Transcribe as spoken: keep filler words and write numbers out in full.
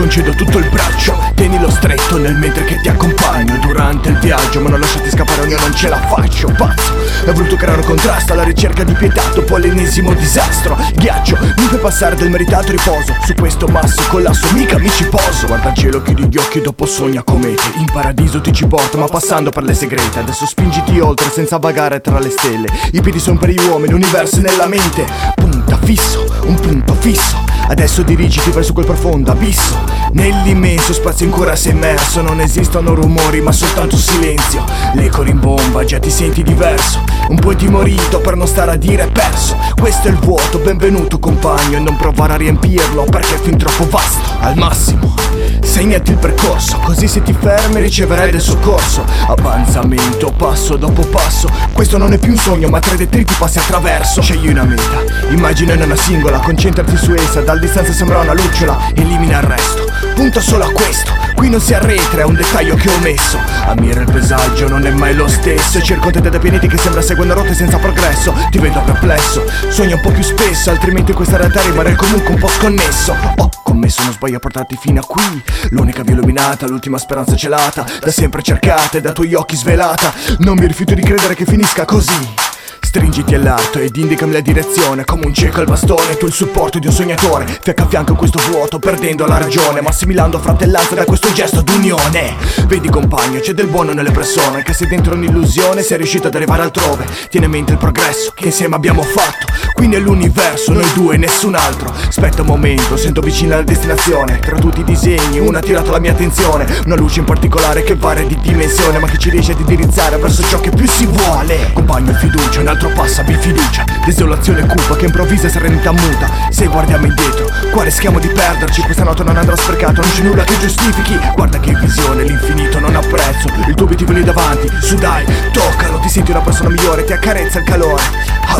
concedo tutto il braccio, tienilo stretto nel mentre che ti accompagno durante il viaggio, ma non lasciati scappare, io non ce la faccio. Pazzo, è voluto creare un contrasto alla ricerca di pietà dopo l'ennesimo disastro. Ghiaccio, mi fai passare del meritato riposo, su questo masso collasso mica mi ci poso. Guarda il cielo, chiudi gli occhi e dopo sogna comete, in paradiso ti ci porto ma passando per le segrete. Adesso spingiti oltre senza vagare tra le stelle, i piedi sono per gli uomini, l'universo è nella mente. Punta fisso, un punto fisso, adesso dirigiti verso quel profondo abisso. Nell'immenso spazio ancora sei immerso, non esistono rumori ma soltanto silenzio. L'eco rimbomba, già ti senti diverso, un po' intimorito per non stare a dire perso. Questo è il vuoto, benvenuto compagno, e non provare a riempirlo perché è fin troppo vasto. Al massimo segnati il percorso, così se ti fermi riceverai del soccorso. Avanzamento passo dopo passo, questo non è più un sogno ma tre detriti passi attraverso. Scegli una meta, immagina una singola, concentrati su essa, dal distanza sembra una lucciola, elimina il resto, punta solo a questo. Qui non si arretra, è un dettaglio che ho omesso. Ammira il paesaggio, non è mai lo stesso, e circondati da pianeti che sembra seguendo rotte senza progresso. Ti vedo perplesso, sogna un po' più spesso, altrimenti questa realtà rimarrà comunque un po' sconnesso. Ho commesso, non sbaglio a portarti fino a qui, l'unica via illuminata, l'ultima speranza celata, da sempre cercata e da tuoi occhi svelata. Non mi rifiuto di credere che finisca così. Stringiti all'arto ed indicami la direzione, come un cieco al bastone, tu il supporto di un sognatore. Fianco a fianco questo vuoto, perdendo la ragione, ma assimilando fratellanza da questo gesto d'unione. Vedi compagno, c'è del buono nelle persone, anche se dentro un'illusione sei riuscito ad arrivare altrove. Tieni a mente il progresso che insieme abbiamo fatto, qui nell'universo, noi due e nessun altro. Aspetta un momento, sento vicina la destinazione, tra tutti i disegni uno ha attirato la mia attenzione. Una luce in particolare che varia di dimensione, ma che ci riesce ad indirizzare verso ciò che più si vuole. Compagno, fiducia, un altro passo, abbi fiducia. Desolazione cupa che improvvisa e serenità muta. Se guardiamo indietro, qua rischiamo di perderci. Questa notte non andrà sprecata, non c'è nulla che giustifichi. Guarda che visione, l'infinito non ha prezzo. Il tuo obiettivo lì davanti, su dai, toccalo. Ti senti una persona migliore, ti accarezza il calore.